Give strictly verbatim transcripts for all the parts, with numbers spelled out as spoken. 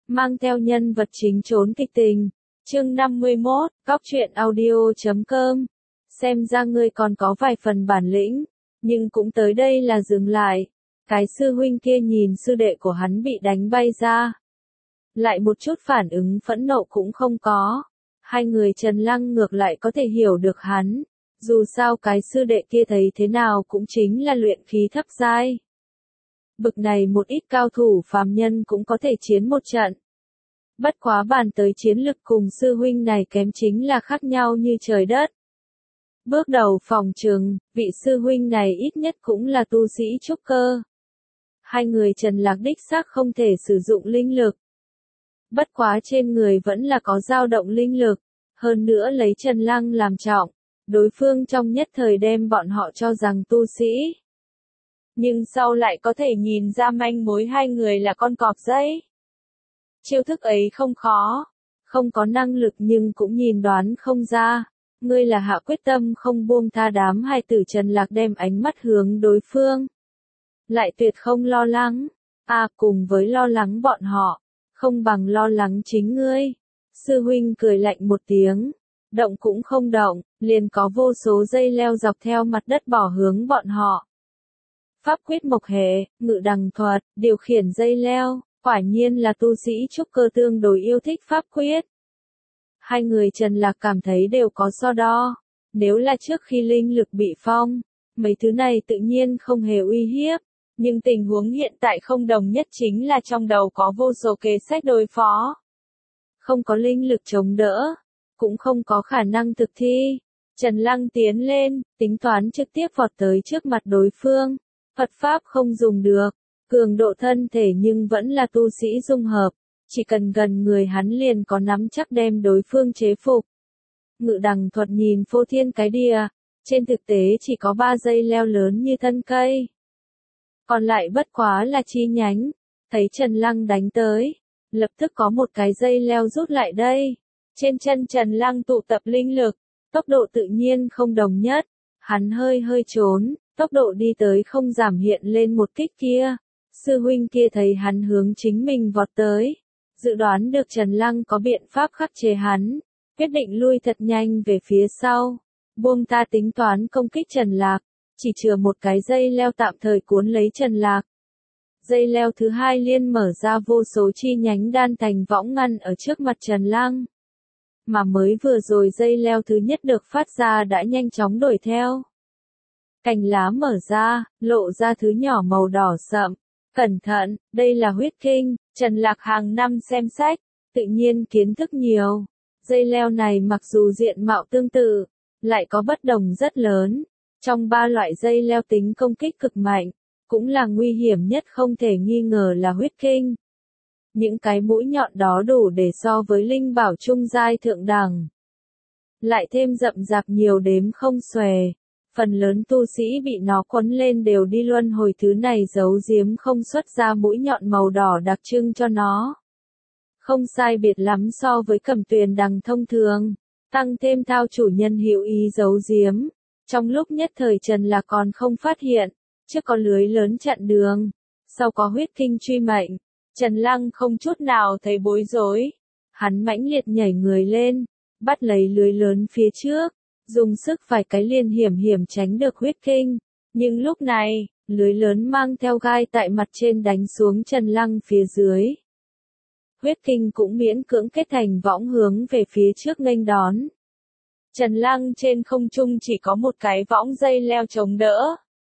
mang theo nhân vật chính trốn kịch tình. Chương năm mươi mốt, Cóc truyện audio chấm com. Xem ra ngươi còn có vài phần bản lĩnh, nhưng cũng tới đây là dừng lại. Cái sư huynh kia nhìn sư đệ của hắn bị đánh bay ra. Lại một chút phản ứng phẫn nộ cũng không có. Hai người Trần Lăng ngược lại có thể hiểu được hắn. Dù sao cái sư đệ kia thấy thế nào cũng chính là luyện khí thấp giai. Bực này một ít cao thủ phàm nhân cũng có thể chiến một trận. Bất quá bàn tới chiến lực cùng sư huynh này kém chính là khác nhau như trời đất. Bước đầu phòng trường, vị sư huynh này ít nhất cũng là tu sĩ trúc cơ. Hai người Trần Lạc đích xác không thể sử dụng linh lực. Bất quá trên người vẫn là có dao động linh lực, hơn nữa lấy Trần Lăng làm trọng, đối phương trong nhất thời đem bọn họ cho rằng tu sĩ. Nhưng sau lại có thể nhìn ra manh mối hai người là con cọp dây. Chiêu thức ấy không khó, không có năng lực nhưng cũng nhìn đoán không ra. Ngươi là hạ quyết tâm không buông tha đám hai tử. Trần Lạc đem ánh mắt hướng đối phương. Lại tuyệt không lo lắng. À, cùng với lo lắng bọn họ, không bằng lo lắng chính ngươi. Sư huynh cười lạnh một tiếng. Động cũng không động, liền có vô số dây leo dọc theo mặt đất bỏ hướng bọn họ. Pháp quyết mộc hệ, ngự đằng thuật, điều khiển dây leo, quả nhiên là tu sĩ trúc cơ tương đối yêu thích pháp quyết. Hai người Trần Lạc cảm thấy đều có so đo. Nếu là trước khi linh lực bị phong, mấy thứ này tự nhiên không hề uy hiếp. Nhưng tình huống hiện tại không đồng nhất chính là trong đầu có vô số kế sách đối phó. Không có linh lực chống đỡ, cũng không có khả năng thực thi. Trần Lăng tiến lên, tính toán trực tiếp vọt tới trước mặt đối phương. Phật pháp không dùng được, cường độ thân thể nhưng vẫn là tu sĩ dung hợp. Chỉ cần gần người hắn liền có nắm chắc đem đối phương chế phục. Ngự đằng thuật nhìn phô thiên cái địa, trên thực tế chỉ có ba dây leo lớn như thân cây. Còn lại bất quá là chi nhánh. Thấy Trần Lăng đánh tới, lập tức có một cái dây leo rút lại đây. Trên chân Trần Lăng tụ tập linh lực, tốc độ tự nhiên không đồng nhất. Hắn hơi hơi trốn, tốc độ đi tới không giảm hiện lên một kích kia. Sư huynh kia thấy hắn hướng chính mình vọt tới. Dự đoán được Trần Lăng có biện pháp khắc chế hắn, quyết định lui thật nhanh về phía sau. Buông ta tính toán công kích Trần Lạc, chỉ chừa một cái dây leo tạm thời cuốn lấy Trần Lạc. Dây leo thứ hai liên mở ra vô số chi nhánh đan thành võng ngăn ở trước mặt Trần Lăng. Mà mới vừa rồi dây leo thứ nhất được phát ra đã nhanh chóng đuổi theo. Cành lá mở ra, lộ ra thứ nhỏ màu đỏ sậm. Cẩn thận, đây là huyết kinh. Trần Lạc hàng năm xem sách, tự nhiên kiến thức nhiều. Dây leo này mặc dù diện mạo tương tự, lại có bất đồng rất lớn. Trong ba loại dây leo tính công kích cực mạnh, cũng là nguy hiểm nhất không thể nghi ngờ là huyết kinh. Những cái mũi nhọn đó đủ để so với linh bảo trung giai thượng đẳng. Lại thêm rậm rạp nhiều đếm không xuể. Phần lớn tu sĩ bị nó quấn lên đều đi luân hồi, thứ này giấu giếm không xuất ra mũi nhọn màu đỏ đặc trưng cho nó. Không sai biệt lắm so với cẩm tuyền đằng thông thường, tăng thêm thao chủ nhân hữu ý giấu giếm. Trong lúc nhất thời Trần là còn không phát hiện, trước có lưới lớn chặn đường, sau có huyết kinh truy mệnh. Trần Lăng không chút nào thấy bối rối. Hắn mãnh liệt nhảy người lên, bắt lấy lưới lớn phía trước. Dùng sức vài cái liền hiểm hiểm tránh được huyết kinh. Nhưng lúc này, lưới lớn mang theo gai tại mặt trên đánh xuống Trần Lăng phía dưới. Huyết kinh cũng miễn cưỡng kết thành võng hướng về phía trước nghênh đón. Trần Lăng trên không trung chỉ có một cái võng dây leo chống đỡ.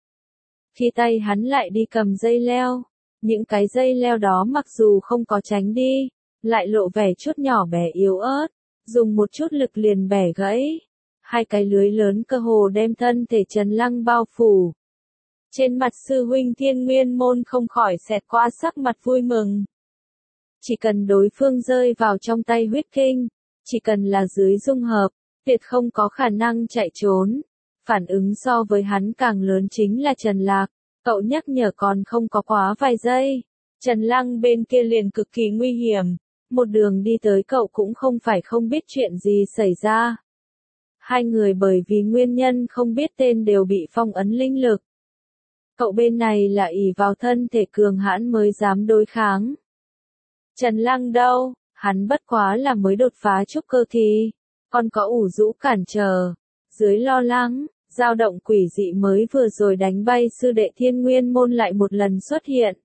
Khi tay hắn lại đi cầm dây leo, những cái dây leo đó mặc dù không có tránh đi, lại lộ vẻ chút nhỏ bé yếu ớt, dùng một chút lực liền bẻ gãy. Hai cái lưới lớn cơ hồ đem thân thể Trần Lăng bao phủ. Trên mặt sư huynh Thiên Nguyên Môn không khỏi xẹt qua sắc mặt vui mừng. Chỉ cần đối phương rơi vào trong tay huyết kinh, chỉ cần là dưới dung hợp, tuyệt không có khả năng chạy trốn. Phản ứng so với hắn càng lớn chính là Trần Lạc, cậu nhắc nhở còn không có quá vài giây. Trần Lăng bên kia liền cực kỳ nguy hiểm, một đường đi tới cậu cũng không phải không biết chuyện gì xảy ra. Hai người bởi vì nguyên nhân không biết tên đều bị phong ấn linh lực. Cậu bên này là ỷ vào thân thể cường hãn mới dám đối kháng. Trần Lăng đâu, hắn bất quá là mới đột phá trúc cơ kỳ, còn có ủ rũ cản trở. Dưới lo lắng, dao động quỷ dị mới vừa rồi đánh bay sư đệ Thiên Nguyên môn lại một lần xuất hiện.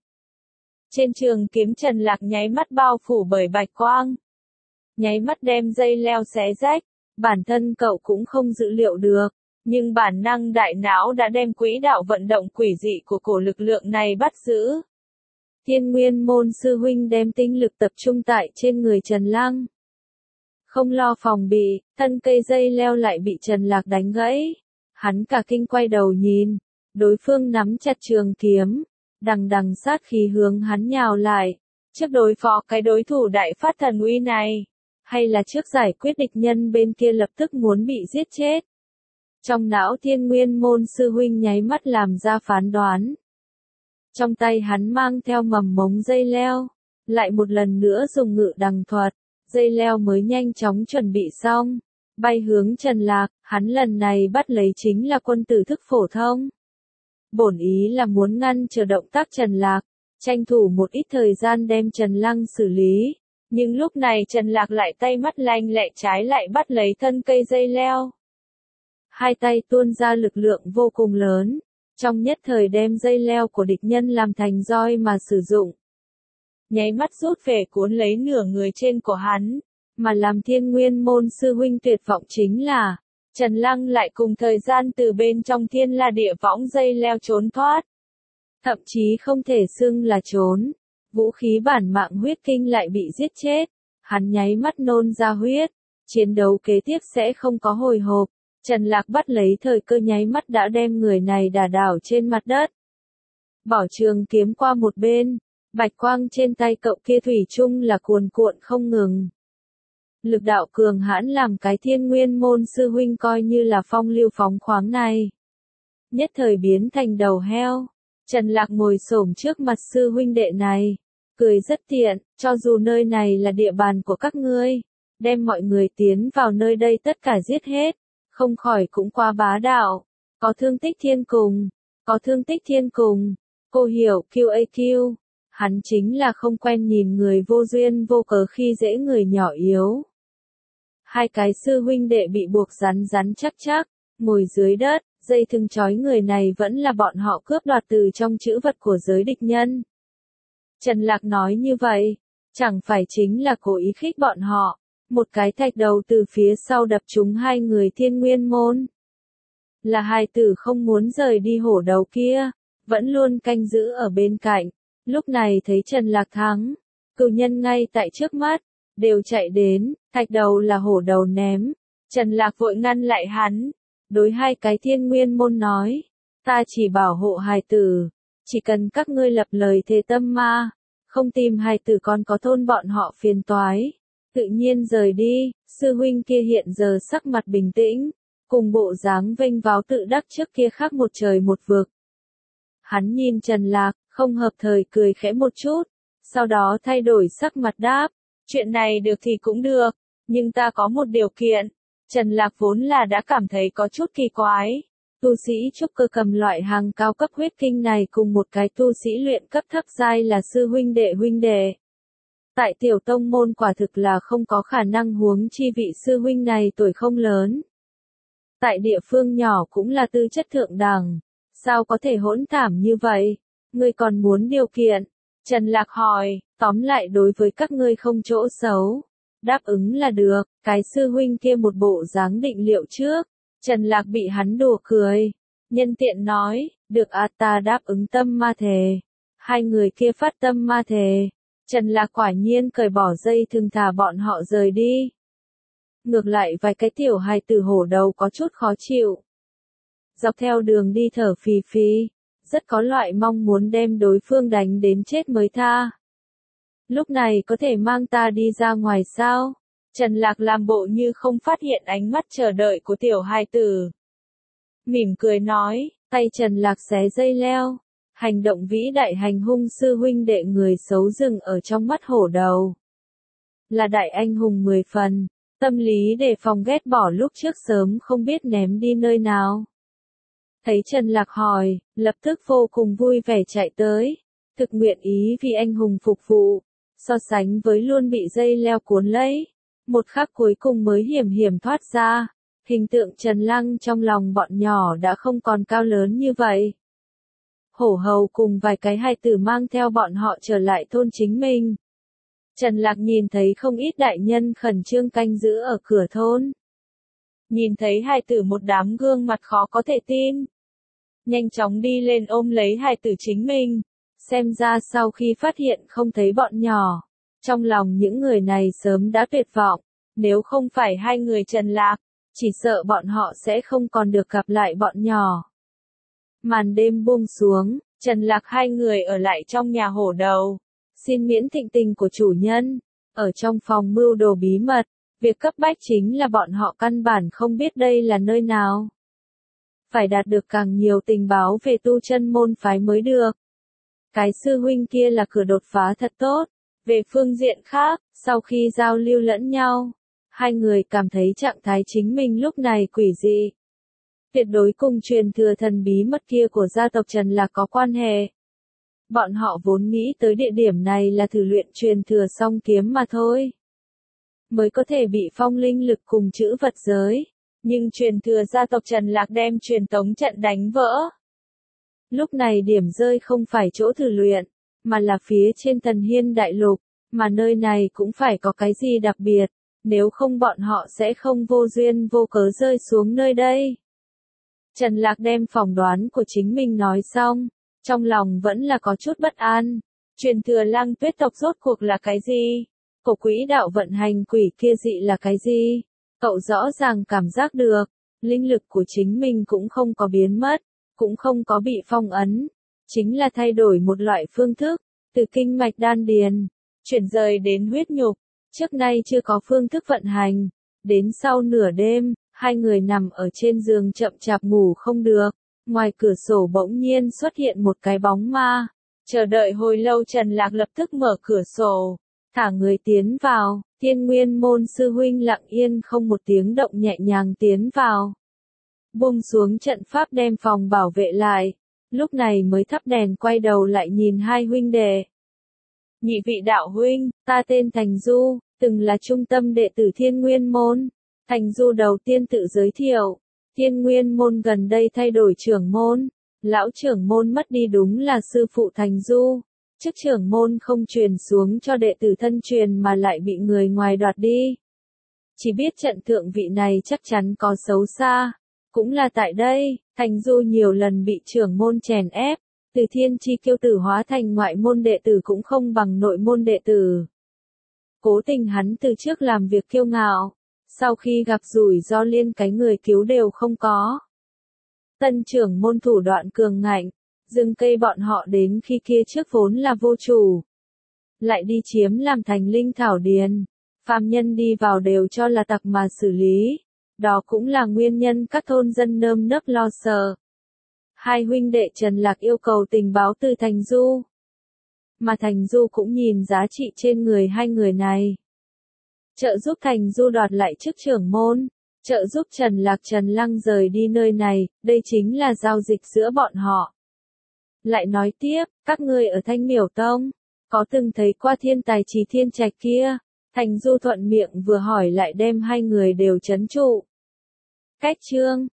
Trên trường kiếm Trần Lạc nháy mắt bao phủ bởi bạch quang. Nháy mắt đem dây leo xé rách, bản thân cậu cũng không dự liệu được, nhưng bản năng đại não đã đem quỹ đạo vận động quỷ dị của cổ lực lượng này bắt giữ. Thiên Nguyên môn sư huynh đem tinh lực tập trung tại trên người Trần Lăng. Không lo phòng bị, thân cây dây leo lại bị Trần Lạc đánh gãy. Hắn cả kinh quay đầu nhìn, đối phương nắm chặt trường kiếm, đằng đằng sát khí hướng hắn nhào lại. Trước đối phó cái đối thủ đại phát thần uy này, hay là trước giải quyết địch nhân bên kia lập tức muốn bị giết chết. Trong não Thiên Nguyên môn sư huynh nháy mắt làm ra phán đoán. Trong tay hắn mang theo mầm mống dây leo, lại một lần nữa dùng ngự đằng thuật, dây leo mới nhanh chóng chuẩn bị xong, bay hướng Trần Lạc, hắn lần này bắt lấy chính là quân tử thức phổ thông. Bổn ý là muốn ngăn chờ động tác Trần Lạc, tranh thủ một ít thời gian đem Trần Lăng xử lý, nhưng lúc này Trần Lạc lại tay mắt lanh lẹ trái lại bắt lấy thân cây dây leo. Hai tay tuôn ra lực lượng vô cùng lớn, trong nhất thời đem dây leo của địch nhân làm thành roi mà sử dụng. Nháy mắt rút về cuốn lấy nửa người trên của hắn, mà làm Thiên Nguyên môn sư huynh tuyệt vọng chính là, Trần Lăng lại cùng thời gian từ bên trong thiên la địa võng dây leo trốn thoát. Thậm chí không thể xưng là trốn, vũ khí bản mạng huyết kinh lại bị giết chết, hắn nháy mắt nôn ra huyết, chiến đấu kế tiếp sẽ không có hồi hộp. Trần Lạc bắt lấy thời cơ nháy mắt đã đem người này đả đảo trên mặt đất. Bỏ trường kiếm qua một bên, bạch quang trên tay cậu kia thủy chung là cuồn cuộn không ngừng. Lực đạo cường hãn làm cái Thiên Nguyên môn sư huynh coi như là phong lưu phóng khoáng này. Nhất thời biến thành đầu heo, Trần Lạc ngồi xổm trước mặt sư huynh đệ này, cười rất tiện, cho dù nơi này là địa bàn của các ngươi, đem mọi người tiến vào nơi đây tất cả giết hết. Không khỏi cũng quá bá đạo, có thương tích thiên cùng, có thương tích thiên cùng, cô hiểu quy a quy, hắn chính là không quen nhìn người vô duyên vô cớ khi dễ người nhỏ yếu. Hai cái sư huynh đệ bị buộc rắn rắn chắc chắc, ngồi dưới đất, dây thừng trói người này vẫn là bọn họ cướp đoạt từ trong trữ vật của giới địch nhân. Trần Lạc nói như vậy, chẳng phải chính là cố ý khích bọn họ. Một cái thạch đầu từ phía sau đập trúng hai người Thiên Nguyên môn. Là hai tử không muốn rời đi hổ đầu kia, vẫn luôn canh giữ ở bên cạnh. Lúc này thấy Trần Lạc thắng, cừu nhân ngay tại trước mắt, đều chạy đến, thạch đầu là hổ đầu ném. Trần Lạc vội ngăn lại hắn, đối hai cái Thiên Nguyên môn nói, ta chỉ bảo hộ hài tử, chỉ cần các ngươi lập lời thề tâm ma, không tìm hài tử còn có thôn bọn họ phiền toái. Tự nhiên rời đi, sư huynh kia hiện giờ sắc mặt bình tĩnh, cùng bộ dáng vênh váo tự đắc trước kia khác một trời một vực. Hắn nhìn Trần Lạc, không hợp thời cười khẽ một chút, sau đó thay đổi sắc mặt đáp, chuyện này được thì cũng được, nhưng ta có một điều kiện. Trần Lạc vốn là đã cảm thấy có chút kỳ quái, tu sĩ trúc cơ cầm loại hàng cao cấp huyết kinh này cùng một cái tu sĩ luyện cấp thấp giai là sư huynh đệ huynh đệ. Tại tiểu tông môn quả thực là không có khả năng, huống chi vị sư huynh này tuổi không lớn. Tại địa phương nhỏ cũng là tư chất thượng đẳng, sao có thể hỗn thảm như vậy? Ngươi còn muốn điều kiện? Trần Lạc hỏi, tóm lại đối với các ngươi không chỗ xấu. Đáp ứng là được, cái sư huynh kia một bộ dáng định liệu trước. Trần Lạc bị hắn đùa cười. Nhân tiện nói, được à, ta đáp ứng tâm ma thề. Hai người kia phát tâm ma thề. Trần Lạc quả nhiên cởi bỏ dây thừng thả bọn họ rời đi. Ngược lại vài cái tiểu hài tử hổ đầu có chút khó chịu. Dọc theo đường đi thở phì phì, rất có loại mong muốn đem đối phương đánh đến chết mới tha. Lúc này có thể mang ta đi ra ngoài sao? Trần Lạc làm bộ như không phát hiện ánh mắt chờ đợi của tiểu hài tử. Mỉm cười nói, tay Trần Lạc xé dây leo. Hành động vĩ đại hành hung sư huynh đệ người xấu dừng ở trong mắt hổ đầu. Là đại anh hùng mười phần, tâm lý đề phòng ghét bỏ lúc trước sớm không biết ném đi nơi nào. Thấy Trần Lạc hỏi, lập tức vô cùng vui vẻ chạy tới, thực nguyện ý vì anh hùng phục vụ. so sánh với luôn bị dây leo cuốn lấy. Một khắc cuối cùng mới hiểm hiểm thoát ra, hình tượng Trần Lăng trong lòng bọn nhỏ đã không còn cao lớn như vậy. Hổ hầu cùng vài cái hài tử mang theo bọn họ trở lại thôn chính mình. Trần Lạc nhìn thấy không ít đại nhân khẩn trương canh giữ ở cửa thôn. Nhìn thấy hài tử một đám gương mặt khó có thể tin. Nhanh chóng đi lên ôm lấy hài tử chính mình. Xem ra sau khi phát hiện không thấy bọn nhỏ, trong lòng những người này sớm đã tuyệt vọng. Nếu không phải hai người Trần Lạc, chỉ sợ bọn họ sẽ không còn được gặp lại bọn nhỏ. Màn đêm buông xuống, Trần Lạc hai người ở lại trong nhà hổ đầu. Xin miễn thịnh tình của chủ nhân. Ở trong phòng mưu đồ bí mật, việc cấp bách chính là bọn họ căn bản không biết đây là nơi nào. Phải đạt được càng nhiều tình báo về tu chân môn phái mới được. Cái sư huynh kia là cửa đột phá thật tốt. Về phương diện khác, sau khi giao lưu lẫn nhau, hai người cảm thấy trạng thái chính mình lúc này quỷ dị. Tuyệt đối cùng truyền thừa thần bí mật kia của gia tộc Trần Lạc có quan hệ. Bọn họ vốn nghĩ tới địa điểm này là thử luyện truyền thừa song kiếm mà thôi. Mới có thể bị phong linh lực cùng chữ vật giới. Nhưng truyền thừa gia tộc Trần Lạc đem truyền tống trận đánh vỡ. Lúc này điểm rơi không phải chỗ thử luyện, mà là phía trên Thần Hiên Đại Lục, mà nơi này cũng phải có cái gì đặc biệt, nếu không bọn họ sẽ không vô duyên vô cớ rơi xuống nơi đây. Trần Lạc đem phỏng đoán của chính mình nói xong, trong lòng vẫn là có chút bất an. Truyền thừa Lăng Tuyết tộc rốt cuộc là cái gì? Cổ quỹ đạo vận hành quỷ kia dị là cái gì? Cậu rõ ràng cảm giác được, linh lực của chính mình cũng không có biến mất, cũng không có bị phong ấn, chính là thay đổi một loại phương thức, từ kinh mạch đan điền, chuyển rời đến huyết nhục, trước nay chưa có phương thức vận hành. Đến sau nửa đêm, hai người nằm ở trên giường chậm chạp ngủ không được, ngoài cửa sổ bỗng nhiên xuất hiện một cái bóng ma. Chờ đợi hồi lâu Trần Lạc lập tức mở cửa sổ, thả người tiến vào. Thiên Nguyên môn sư huynh lặng yên không một tiếng động nhẹ nhàng tiến vào. Buông xuống trận pháp đem phòng bảo vệ lại, lúc này mới thắp đèn quay đầu lại nhìn hai huynh đệ. Nhị vị đạo huynh, ta tên Thành Du, từng là trung tâm đệ tử Thiên Nguyên môn. Thành Du đầu tiên tự giới thiệu, Thiên Nguyên môn gần đây thay đổi trưởng môn, lão trưởng môn mất đi đúng là sư phụ Thành Du. Chức trưởng môn không truyền xuống cho đệ tử thân truyền mà lại bị người ngoài đoạt đi. Chỉ biết trận thượng vị này chắc chắn có xấu xa. Cũng là tại đây, Thành Du nhiều lần bị trưởng môn chèn ép, từ thiên chi kiêu tử hóa thành ngoại môn đệ tử cũng không bằng nội môn đệ tử. Cố tình hắn từ trước làm việc kiêu ngạo, sau khi gặp rủi ro liên cái người cứu đều không có. Tân trưởng môn thủ đoạn cường ngạnh. Rừng cây bọn họ đến khi kia trước vốn là vô chủ. Lại đi chiếm làm thành linh thảo điền. Phàm nhân đi vào đều cho là tặc mà xử lý. Đó cũng là nguyên nhân các thôn dân nơm nớp lo sợ. Hai huynh đệ Trần Lạc yêu cầu tình báo từ Thành Du. Mà Thành Du cũng nhìn giá trị trên người hai người này. Trợ giúp Thành Du đoạt lại chức trưởng môn. Trợ giúp Trần Lạc Trần Lăng rời đi nơi này. Đây chính là giao dịch giữa bọn họ. Lại nói tiếp, các ngươi ở Thanh Miểu Tông, có từng thấy qua thiên tài Trì Thiên Trạch kia? Thành Du thuận miệng vừa hỏi lại đem hai người đều trấn trụ. Cách chương,